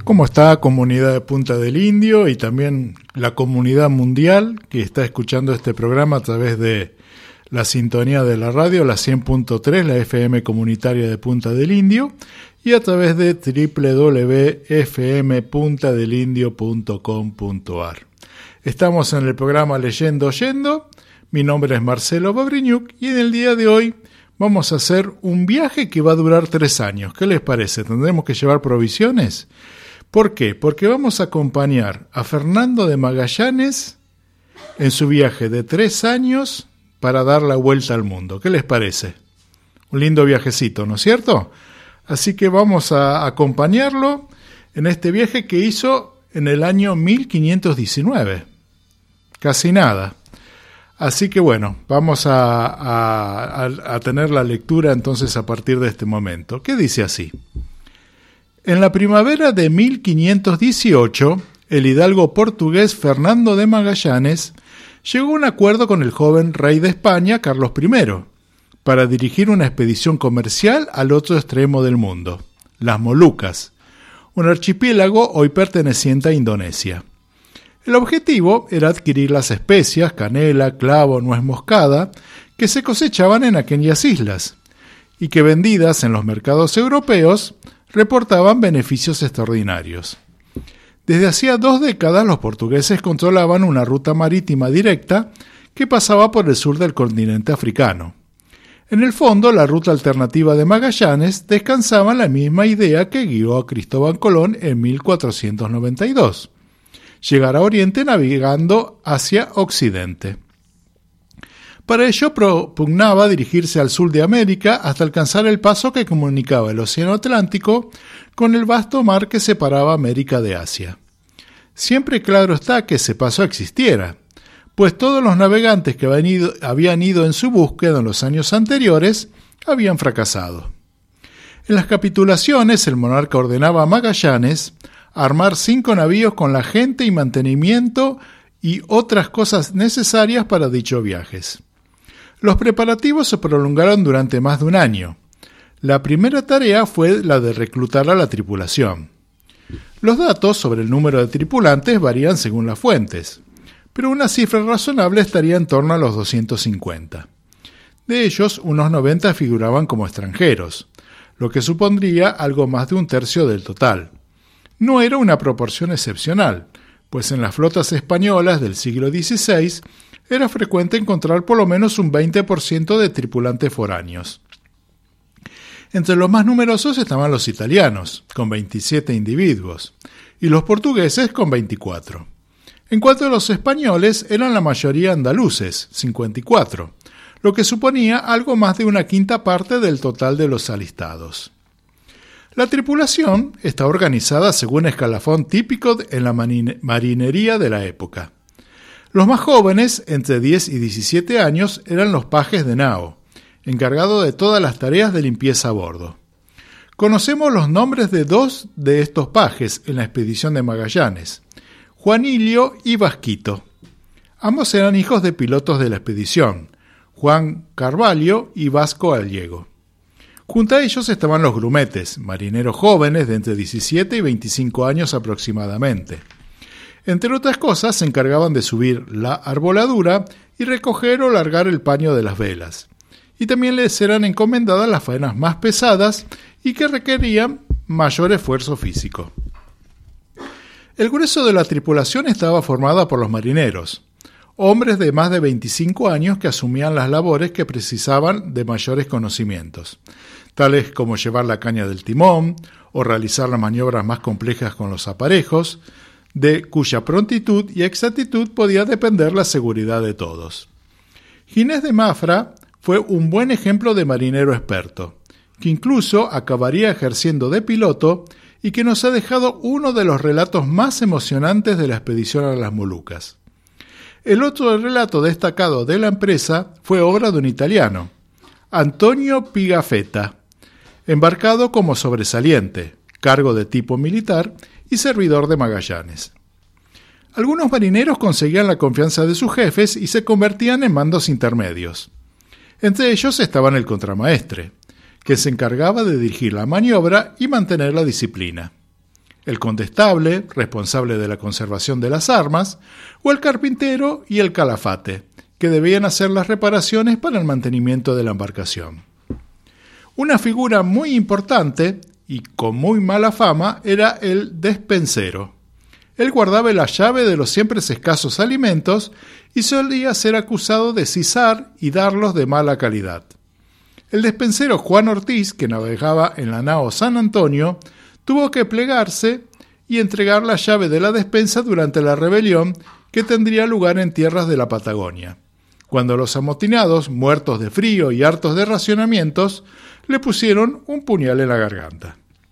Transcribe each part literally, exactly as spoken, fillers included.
¿Cómo está comunidad de Punta del Indio y también la comunidad mundial que está escuchando este programa a través de la sintonía de la radio, la cien punto tres, la F M comunitaria de Punta del Indio, y a través de doble u doble u doble u punto f m punta del indio punto com punto a r? Estamos en el programa Leyendo Oyendo. Mi nombre es Marcelo Babriñuk y en el día de hoy vamos a hacer un viaje que va a durar tres años. ¿Qué les parece? ¿Tendremos que llevar provisiones? ¿Por qué? Porque vamos a acompañar a Fernando de Magallanes en su viaje de tres años para dar la vuelta al mundo. ¿Qué les parece? Un lindo viajecito, ¿no es cierto? Así que vamos a acompañarlo en este viaje que hizo en el año mil quinientos diecinueve. Casi nada. Así que bueno, vamos a, a, a tener la lectura entonces a partir de este momento. ¿Qué dice así? En la primavera de mil quinientos dieciocho, el hidalgo portugués Fernando de Magallanes llegó a un acuerdo con el joven rey de España, Carlos primero, para dirigir una expedición comercial al otro extremo del mundo, las Molucas, un archipiélago hoy perteneciente a Indonesia. El objetivo era adquirir las especias, canela, clavo, nuez moscada, que se cosechaban en aquellas islas, y que vendidas en los mercados europeos reportaban beneficios extraordinarios. Desde hacía dos décadas los portugueses controlaban una ruta marítima directa que pasaba por el sur del continente africano. En el fondo, la ruta alternativa de Magallanes descansaba en la misma idea que guió a Cristóbal Colón en mil cuatrocientos noventa y dos, llegar a Oriente navegando hacia Occidente. Para ello propugnaba dirigirse al sur de América hasta alcanzar el paso que comunicaba el Océano Atlántico con el vasto mar que separaba América de Asia. Siempre claro está que ese paso existiera, pues todos los navegantes que habían ido, habían ido en su búsqueda en los años anteriores habían fracasado. En las capitulaciones el monarca ordenaba a Magallanes armar cinco navíos con la gente y mantenimiento y otras cosas necesarias para dichos viajes. Los preparativos se prolongaron durante más de un año. La primera tarea fue la de reclutar a la tripulación. Los datos sobre el número de tripulantes varían según las fuentes, pero una cifra razonable estaría en torno a los doscientos cincuenta. De ellos, unos noventa figuraban como extranjeros, lo que supondría algo más de un tercio del total. No era una proporción excepcional, pues en las flotas españolas del siglo dieciséis era frecuente encontrar por lo menos un veinte por ciento de tripulantes foráneos. Entre los más numerosos estaban los italianos, con veintisiete individuos, y los portugueses con veinticuatro. En cuanto a los españoles, eran la mayoría andaluces, cincuenta y cuatro, lo que suponía algo más de una quinta parte del total de los alistados. La tripulación está organizada según escalafón típico en la marinería de la época. Los más jóvenes, entre diez y diecisiete años, eran los pajes de nao, encargados de todas las tareas de limpieza a bordo. Conocemos los nombres de dos de estos pajes en la expedición de Magallanes, Juanillo y Vasquito. Ambos eran hijos de pilotos de la expedición, Juan Carvalho y Vasco Gallego. Junto a ellos estaban los grumetes, marineros jóvenes de entre diecisiete y veinticinco años aproximadamente. Entre otras cosas, se encargaban de subir la arboladura y recoger o largar el paño de las velas. Y también les eran encomendadas las faenas más pesadas y que requerían mayor esfuerzo físico. El grueso de la tripulación estaba formada por los marineros, hombres de más de veinticinco años que asumían las labores que precisaban de mayores conocimientos, tales como llevar la caña del timón o realizar las maniobras más complejas con los aparejos, de cuya prontitud y exactitud podía depender la seguridad de todos. Ginés de Mafra fue un buen ejemplo de marinero experto, que incluso acabaría ejerciendo de piloto y que nos ha dejado uno de los relatos más emocionantes de la expedición a las Molucas. El otro relato destacado de la empresa fue obra de un italiano, Antonio Pigafetta, embarcado como sobresaliente, cargo de tipo militar y servidor de Magallanes. Algunos marineros conseguían la confianza de sus jefes y se convertían en mandos intermedios. Entre ellos estaban el contramaestre, que se encargaba de dirigir la maniobra y mantener la disciplina. el condestable, responsable de la conservación de las armas, o el carpintero y el calafate, que debían hacer las reparaciones para el mantenimiento de la embarcación. Una figura muy importante y con muy mala fama era el despensero. Él guardaba la llave de los siempre escasos alimentos y solía ser acusado de sisar y darlos de mala calidad. El despensero Juan Ortiz, que navegaba en la nao San Antonio, tuvo que plegarse y entregar la llave de la despensa durante la rebelión que tendría lugar en tierras de la Patagonia, cuando los amotinados, muertos de frío y hartos de racionamientos, le pusieron un puñal en la garganta.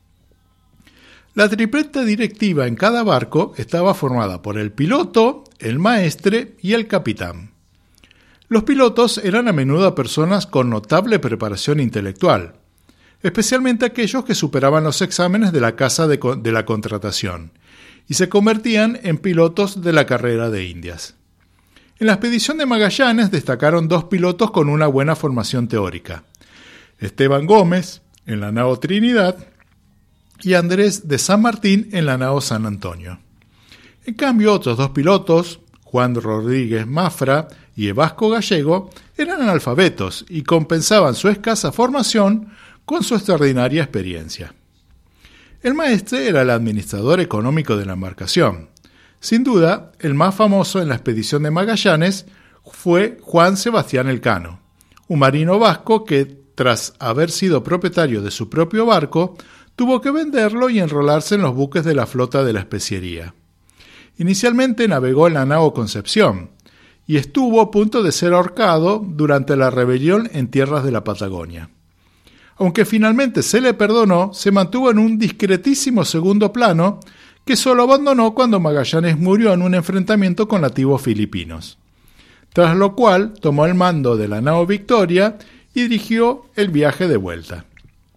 La tripleta directiva en cada barco estaba formada por el piloto, el maestre y el capitán. Los pilotos eran a menudo personas con notable preparación intelectual, especialmente aquellos que superaban los exámenes de la Casa de, de la Contratación y se convertían en pilotos de la carrera de Indias. En la expedición de Magallanes destacaron dos pilotos con una buena formación teórica: Esteban Gómez, en la nao Trinidad, y Andrés de San Martín en la nao San Antonio. En cambio, otros dos pilotos, Juan Rodríguez Mafra y Evasco Gallego, eran analfabetos y compensaban su escasa formación con su extraordinaria experiencia. El maestre era el administrador económico de la embarcación. Sin duda, el más famoso en la expedición de Magallanes fue Juan Sebastián Elcano, un marino vasco que, tras haber sido propietario de su propio barco, tuvo que venderlo y enrolarse en los buques de la flota de la especiería. Inicialmente navegó en la nao Concepción y estuvo a punto de ser ahorcado durante la rebelión en tierras de la Patagonia. Aunque finalmente se le perdonó, se mantuvo en un discretísimo segundo plano que solo abandonó cuando Magallanes murió en un enfrentamiento con nativos filipinos, tras lo cual tomó el mando de la nao Victoria y dirigió el viaje de vuelta.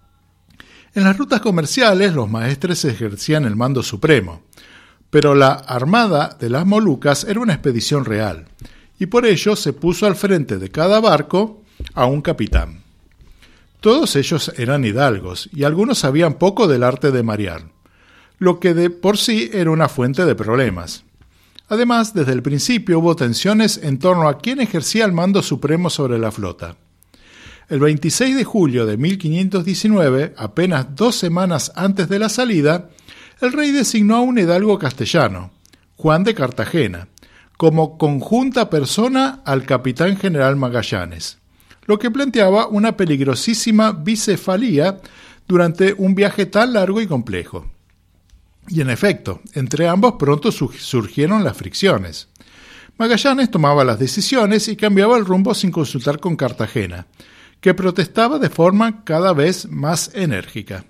En las rutas comerciales los maestres ejercían el mando supremo, pero la Armada de las Molucas era una expedición real, y por ello se puso al frente de cada barco a un capitán. Todos ellos eran hidalgos, y algunos sabían poco del arte de marear, lo que de por sí era una fuente de problemas. Además, desde el principio hubo tensiones en torno a quién ejercía el mando supremo sobre la flota. El veintiséis de julio de mil quinientos diecinueve, apenas dos semanas antes de la salida, el rey designó a un hidalgo castellano, Juan de Cartagena, como conjunta persona al capitán general Magallanes, lo que planteaba una peligrosísima bicefalía durante un viaje tan largo y complejo. Y en efecto, entre ambos pronto surgieron las fricciones. Magallanes tomaba las decisiones y cambiaba el rumbo sin consultar con Cartagena, que protestaba de forma cada vez más enérgica.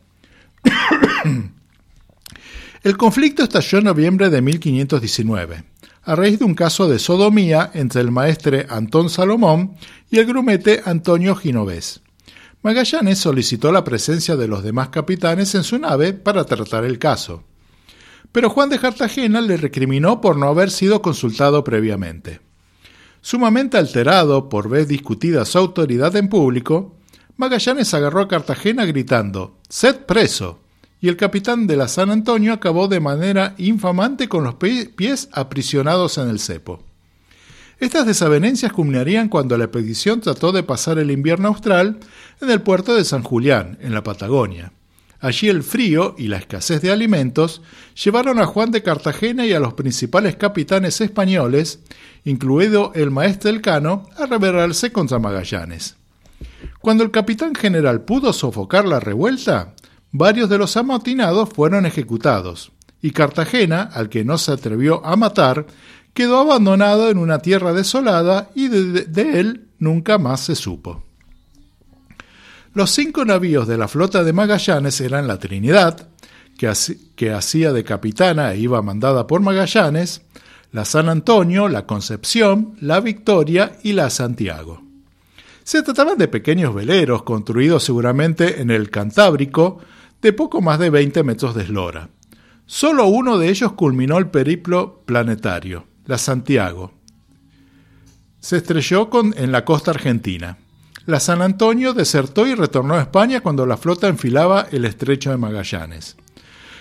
El conflicto estalló en noviembre de mil quinientos diecinueve, a raíz de un caso de sodomía entre el maestre Antón Salomón y el grumete Antonio Ginovés. Magallanes solicitó la presencia de los demás capitanes en su nave para tratar el caso, pero Juan de Cartagena le recriminó por no haber sido consultado previamente. Sumamente alterado por ver discutida su autoridad en público, Magallanes agarró a Cartagena gritando «¡Sed preso!», y el capitán de la San Antonio acabó de manera infamante con los pies aprisionados en el cepo. Estas desavenencias culminarían cuando la expedición trató de pasar el invierno austral en el puerto de San Julián, en la Patagonia. Allí el frío y la escasez de alimentos llevaron a Juan de Cartagena y a los principales capitanes españoles, incluido el maestre Elcano, a rebelarse contra Magallanes. Cuando el capitán general pudo sofocar la revuelta, varios de los amotinados fueron ejecutados, y Cartagena, al que no se atrevió a matar, quedó abandonado en una tierra desolada y de, de él nunca más se supo. Los cinco navíos de la flota de Magallanes eran la Trinidad, que, hac- que hacía de capitana e iba mandada por Magallanes, la San Antonio, la Concepción, la Victoria y la Santiago. Se trataban de pequeños veleros construidos seguramente en el Cantábrico de poco más de veinte metros de eslora. Solo uno de ellos culminó el periplo planetario, la Santiago. Se estrelló con, en la costa argentina. La San Antonio desertó y retornó a España cuando la flota enfilaba el estrecho de Magallanes.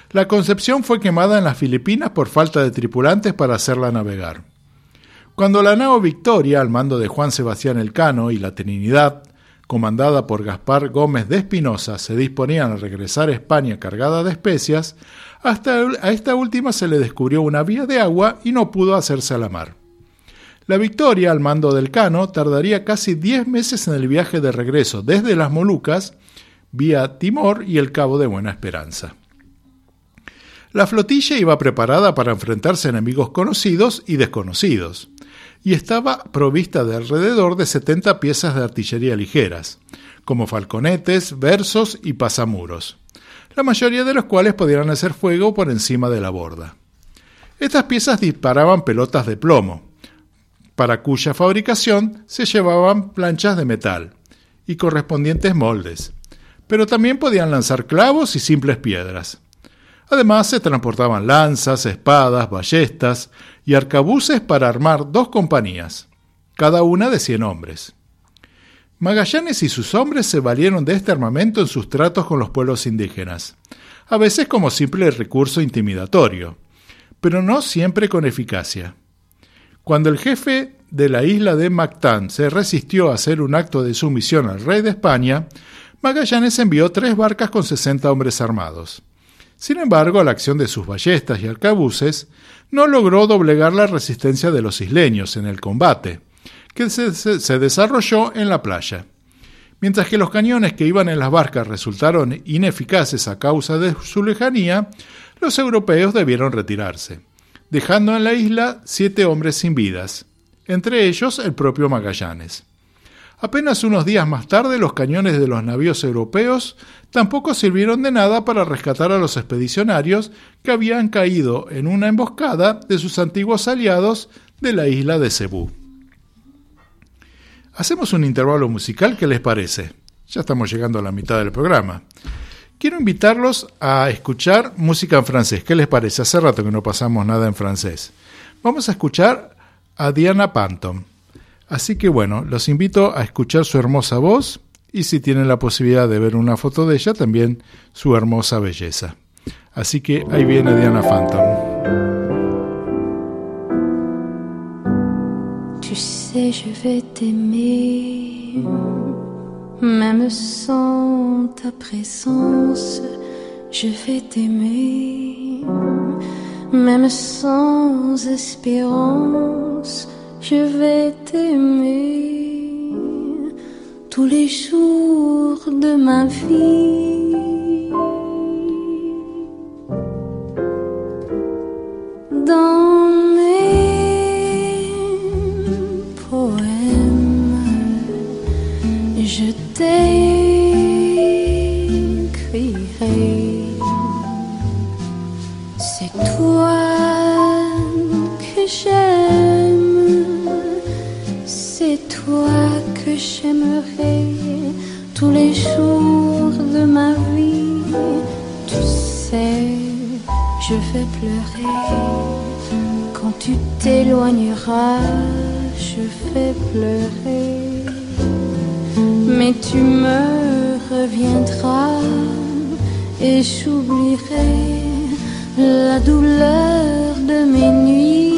La Concepción fue quemada en las Filipinas por falta de tripulantes para hacerla navegar. Cuando la nao Victoria, al mando de Juan Sebastián Elcano, y la Trinidad, comandada por Gaspar Gómez de Espinosa, se disponían a regresar a España cargada de especias, hasta a esta última se le descubrió una vía de agua y no pudo hacerse a la mar. La Victoria, al mando del Elcano, tardaría casi diez meses en el viaje de regreso desde las Molucas, vía Timor y el Cabo de Buena Esperanza. La flotilla iba preparada para enfrentarse a enemigos conocidos y desconocidos, y estaba provista de alrededor de setenta piezas de artillería ligeras, como falconetes, versos y pasamuros, la mayoría de los cuales podían hacer fuego por encima de la borda. Estas piezas disparaban pelotas de plomo, para cuya fabricación se llevaban planchas de metal y correspondientes moldes, pero también podían lanzar clavos y simples piedras. Además, se transportaban lanzas, espadas, ballestas y arcabuces para armar dos compañías, cada una de cien hombres. Magallanes y sus hombres se valieron de este armamento en sus tratos con los pueblos indígenas, a veces como simple recurso intimidatorio, pero no siempre con eficacia. Cuando el jefe de la isla de Mactán se resistió a hacer un acto de sumisión al rey de España, Magallanes envió tres barcas con sesenta hombres armados. Sin embargo, la acción de sus ballestas y arcabuces no logró doblegar la resistencia de los isleños en el combate, que se, se, se desarrolló en la playa. Mientras que los cañones que iban en las barcas resultaron ineficaces a causa de su lejanía, los europeos debieron retirarse, dejando en la isla siete hombres sin vidas, entre ellos el propio Magallanes. Apenas unos días más tarde, los cañones de los navíos europeos tampoco sirvieron de nada para rescatar a los expedicionarios que habían caído en una emboscada de sus antiguos aliados de la isla de Cebú. Hacemos un intervalo musical, ¿qué les parece? Ya estamos llegando a la mitad del programa. Quiero invitarlos a escuchar música en francés. ¿Qué les parece? Hace rato que no pasamos nada en francés. Vamos a escuchar a Diana Panton. Así que bueno, los invito a escuchar su hermosa voz y si tienen la posibilidad de ver una foto de ella, también su hermosa belleza. Así que ahí viene Diana Panton. Tu sais, je vais t'aimer, même sans ta présence, je vais t'aimer, même sans espérance. Je vais t'aimer tous les jours de ma vie. Dans mes poèmes, je t'écrirai. C'est toi que j'aime. C'est toi que j'aimerai tous les jours de ma vie. Tu sais, je vais pleurer quand tu t'éloigneras. Je vais pleurer, mais tu me reviendras et j'oublierai la douleur de mes nuits.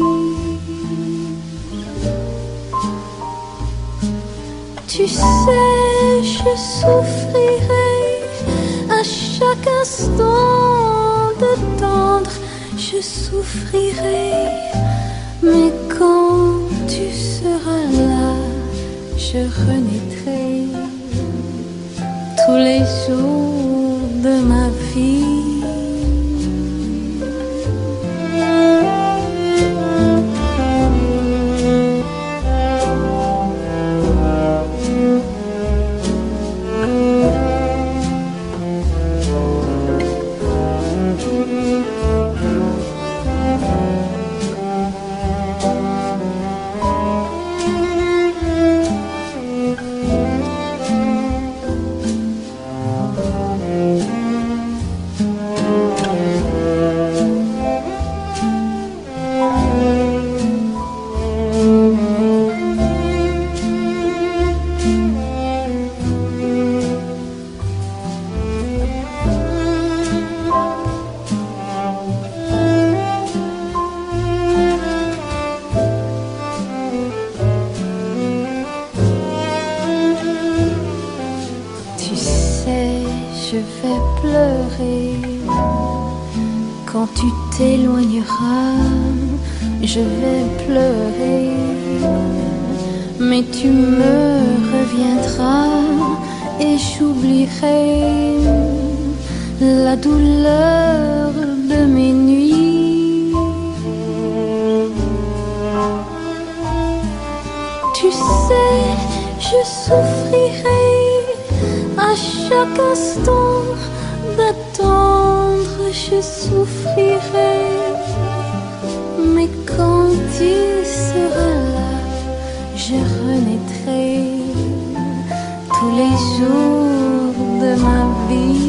Tu sais, je souffrirai à chaque instant de tendre, je souffrirai, mais quand tu seras là, je renaîtrai tous les jours de ma vie. sais, je vais pleurer. Quand tu t'éloigneras, je vais pleurer. Mais tu me reviendras et j'oublierai la douleur de mes nuits. Tu sais, je souffrirai à chaque instant d'attendre, je souffrirai. Mais quand tu seras là, je renaîtrai tous les jours de ma vie.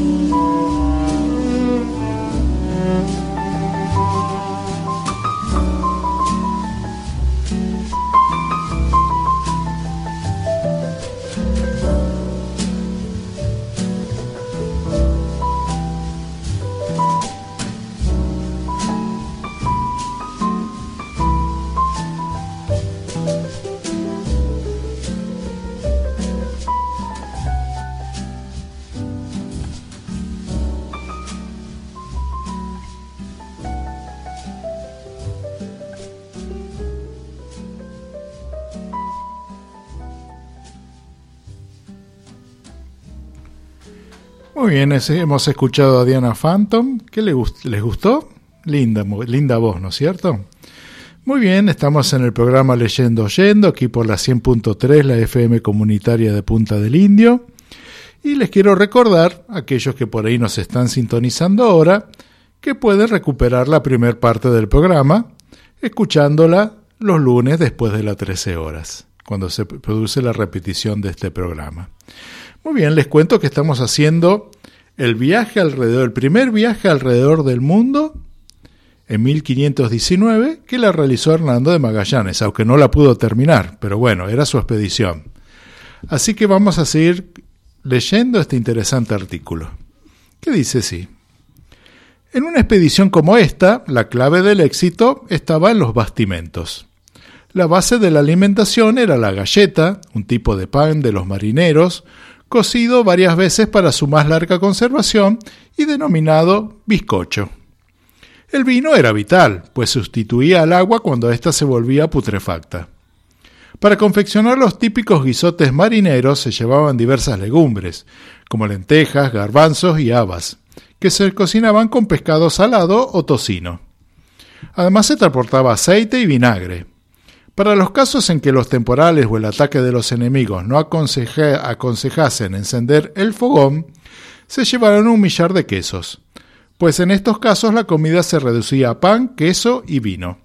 Muy bien, ese, hemos escuchado a Diana Phantom. ¿Qué le gust- les gustó? Linda, linda voz, ¿no es cierto? Muy bien, estamos en el programa Leyendo Oyendo, aquí por la cien punto tres, la F M comunitaria de Punta del Indio. Y les quiero recordar, a aquellos que por ahí nos están sintonizando ahora, que pueden recuperar la primer parte del programa, escuchándola los lunes después de las trece horas, cuando se produce la repetición de este programa. Muy bien, les cuento que estamos haciendo el viaje alrededor, el primer viaje alrededor del mundo en mil quinientos diecinueve, que la realizó Hernando de Magallanes, aunque no la pudo terminar, pero bueno, era su expedición. Así que vamos a seguir leyendo este interesante artículo, que dice así: en una expedición como esta, la clave del éxito estaba en los bastimentos. La base de la alimentación era la galleta, un tipo de pan de los marineros, cocido varias veces para su más larga conservación y denominado bizcocho. El vino era vital, pues sustituía al agua cuando ésta se volvía putrefacta. Para confeccionar los típicos guisotes marineros se llevaban diversas legumbres, como lentejas, garbanzos y habas, que se cocinaban con pescado salado o tocino. Además se transportaba aceite y vinagre. Para los casos en que los temporales o el ataque de los enemigos no aconseje, aconsejasen encender el fogón, se llevaron un millar de quesos, pues en estos casos la comida se reducía a pan, queso y vino.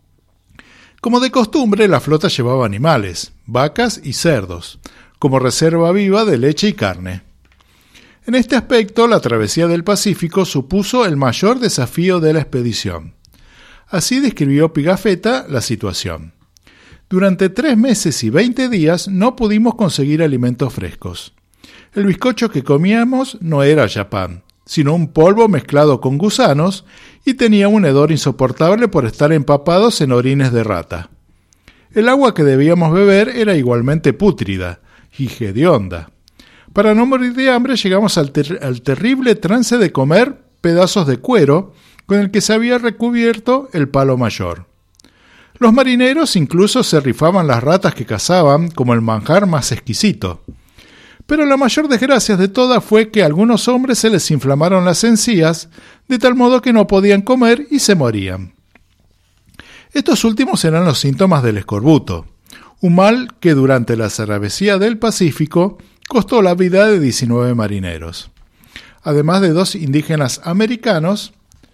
Como de costumbre, la flota llevaba animales, vacas y cerdos, como reserva viva de leche y carne. En este aspecto, la travesía del Pacífico supuso el mayor desafío de la expedición. Así describió Pigafetta la situación. Durante tres meses y veinte días no pudimos conseguir alimentos frescos. El bizcocho que comíamos no era ya pan, sino un polvo mezclado con gusanos, y tenía un hedor insoportable por estar empapados en orines de rata. El agua que debíamos beber era igualmente pútrida y hedionda. Para no morir de hambre llegamos al, ter- al terrible trance de comer pedazos de cuero con el que se había recubierto el palo mayor. Los marineros incluso se rifaban las ratas que cazaban como el manjar más exquisito. Pero la mayor desgracia de todas fue que a algunos hombres se les inflamaron las encías, de tal modo que no podían comer y se morían. Estos últimos eran los síntomas del escorbuto, un mal que durante la travesía del Pacífico costó la vida de diecinueve marineros, además de dos indígenas americanos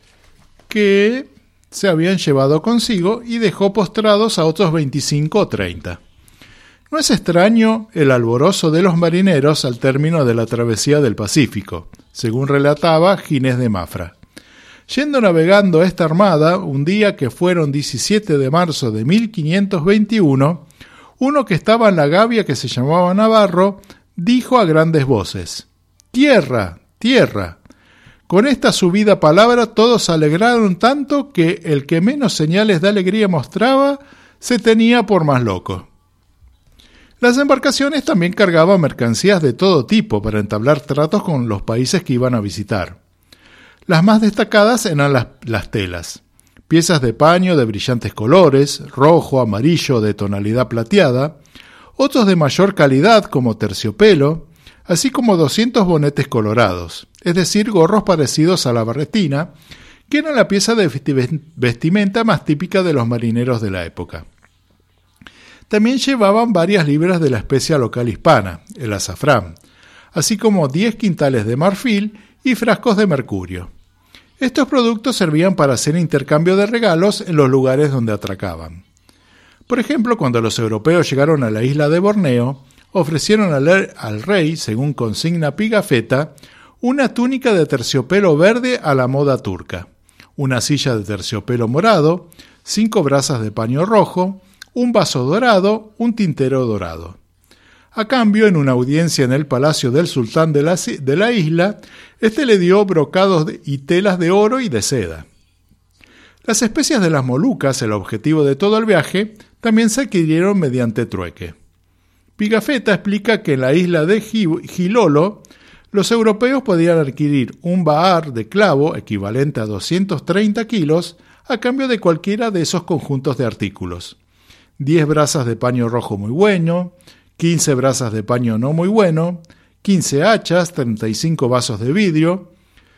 que se habían llevado consigo y dejó postrados a otros veinticinco o treinta. No es extraño el alborozo de los marineros al término de la travesía del Pacífico, según relataba Ginés de Mafra. Yendo navegando esta armada, un día que fueron diecisiete de marzo de mil quinientos veintiuno, uno que estaba en la gavia que se llamaba Navarro, dijo a grandes voces: «¡Tierra! ¡Tierra!». Con esta subida palabra todos se alegraron tanto que el que menos señales de alegría mostraba se tenía por más loco. Las embarcaciones también cargaban mercancías de todo tipo para entablar tratos con los países que iban a visitar. Las más destacadas eran las, las telas. Piezas de paño de brillantes colores, rojo, amarillo, de tonalidad plateada, otros de mayor calidad como terciopelo, así como doscientos bonetes colorados, es decir, gorros parecidos a la barretina, que era la pieza de vestimenta más típica de los marineros de la época. También llevaban varias libras de la especia local hispana, el azafrán, así como diez quintales de marfil y frascos de mercurio. Estos productos servían para hacer intercambio de regalos en los lugares donde atracaban. Por ejemplo, cuando los europeos llegaron a la isla de Borneo, ofrecieron al, al rey, según consigna Pigafetta, una túnica de terciopelo verde a la moda turca, una silla de terciopelo morado, cinco brazas de paño rojo, un vaso dorado, un tintero dorado. A cambio, en una audiencia en el palacio del sultán de la, de la isla, este le dio brocados de, y telas de oro y de seda. Las especias de las Molucas, el objetivo de todo el viaje, también se adquirieron mediante trueque. Pigafetta explica que en la isla de Gilolo, los europeos podían adquirir un bahar de clavo equivalente a doscientos treinta kilos a cambio de cualquiera de esos conjuntos de artículos. diez brazas de paño rojo muy bueno, quince brazas de paño no muy bueno, quince hachas, treinta y cinco vasos de vidrio,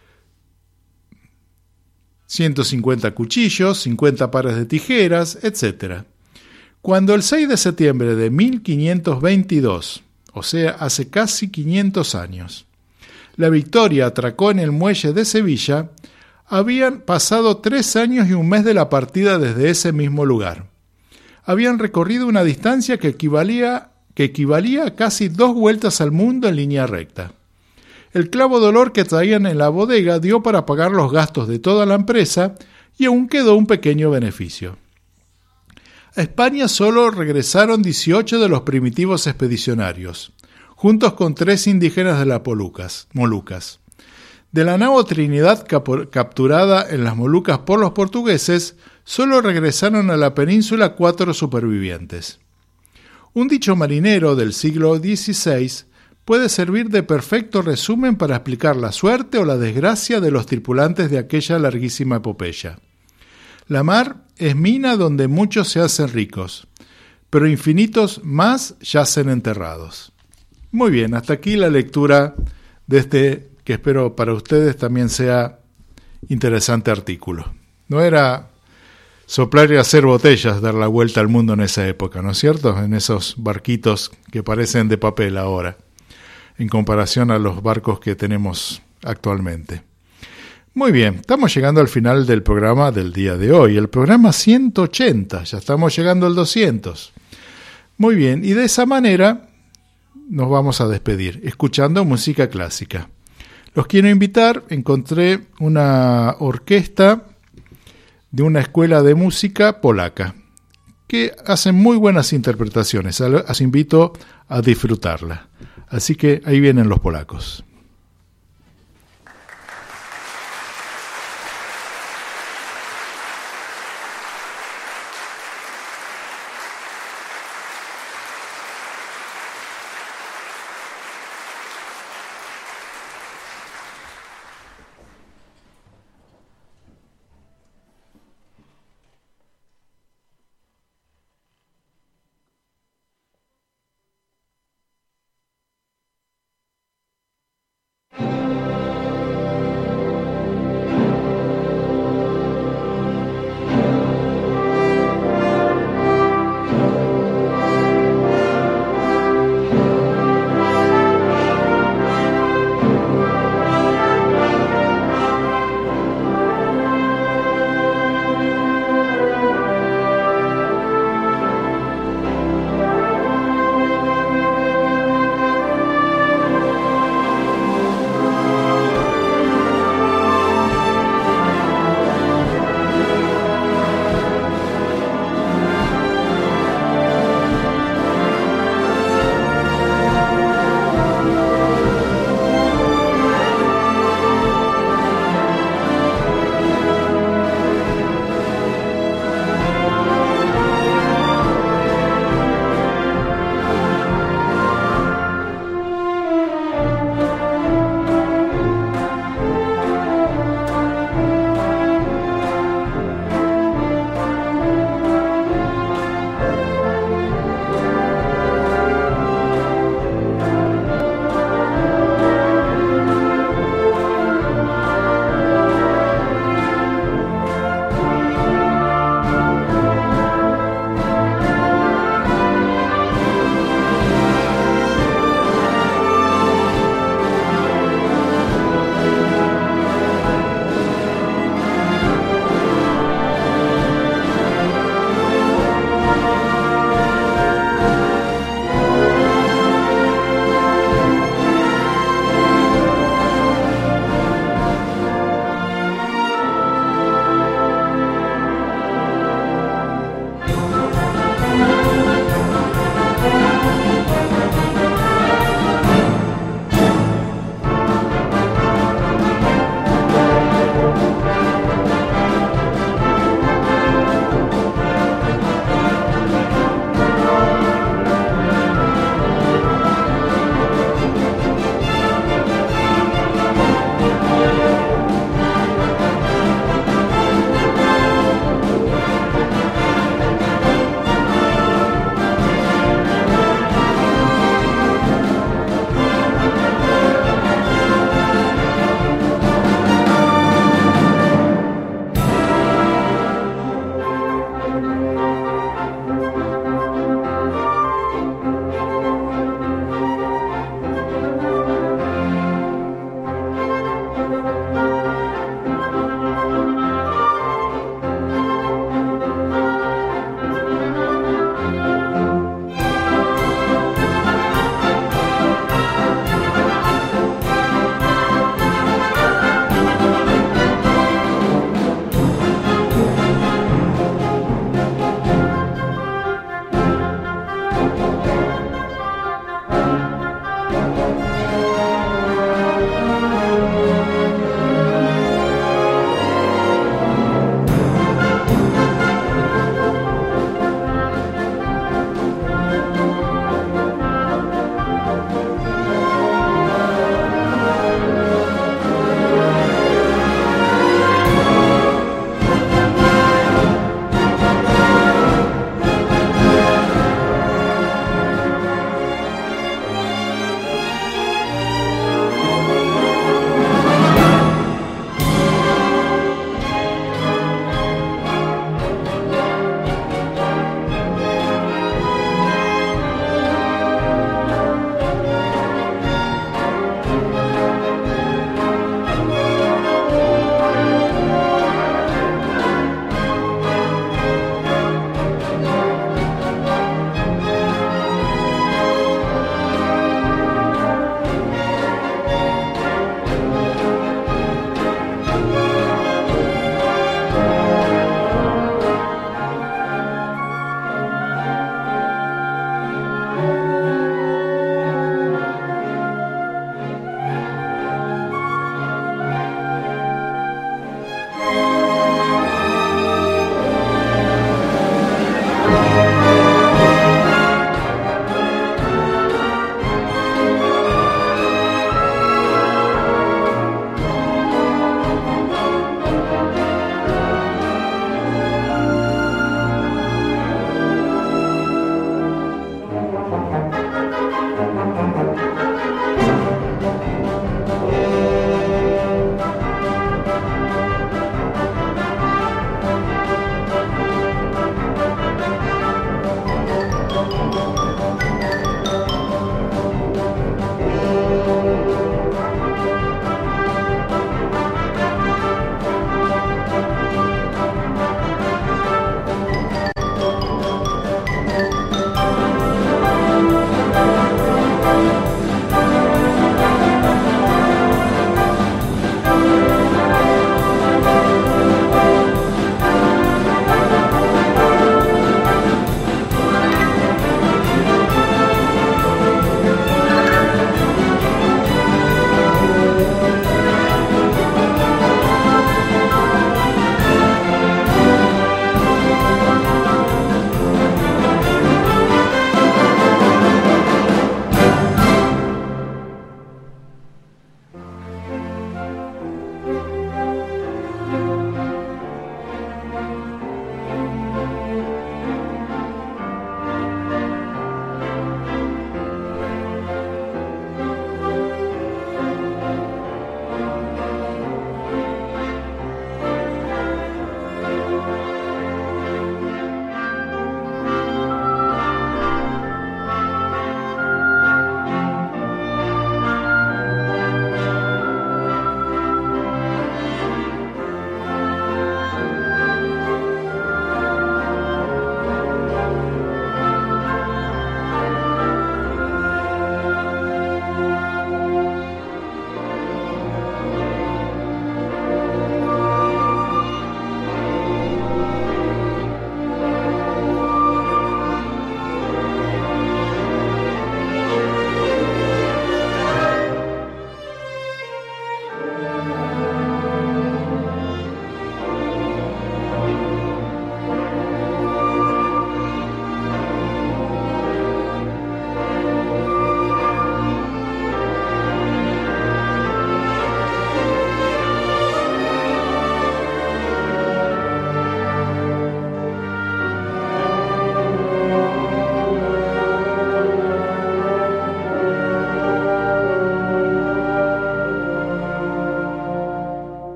ciento cincuenta cuchillos, cincuenta pares de tijeras, etcétera. Cuando el seis de septiembre de mil quinientos veintidós, o sea, hace casi quinientos años, la Victoria atracó en el muelle de Sevilla, habían pasado tres años y un mes de la partida desde ese mismo lugar. Habían recorrido una distancia que equivalía, que equivalía a casi dos vueltas al mundo en línea recta. El clavo de olor que traían en la bodega dio para pagar los gastos de toda la empresa y aún quedó un pequeño beneficio. A España solo regresaron dieciocho de los primitivos expedicionarios, juntos con tres indígenas de las Molucas. Molucas. De la nao Trinidad cap- capturada en las Molucas por los portugueses, solo regresaron a la península cuatro supervivientes. Un dicho marinero del siglo dieciséis puede servir de perfecto resumen para explicar la suerte o la desgracia de los tripulantes de aquella larguísima epopeya. La mar es mina donde muchos se hacen ricos, pero infinitos más yacen enterrados. Muy bien, hasta aquí la lectura de este, que espero para ustedes también sea interesante artículo. No era soplar y hacer botellas, dar la vuelta al mundo en esa época, ¿no es cierto? En esos barquitos que parecen de papel ahora, en comparación a los barcos que tenemos actualmente. Muy bien, estamos llegando al final del programa del día de hoy, el programa ciento ochenta, ya estamos llegando al doscientos. Muy bien, y de esa manera nos vamos a despedir, escuchando música clásica. Los quiero invitar, encontré una orquesta de una escuela de música polaca, que hacen muy buenas interpretaciones, los invito a disfrutarla. Así que ahí vienen los polacos.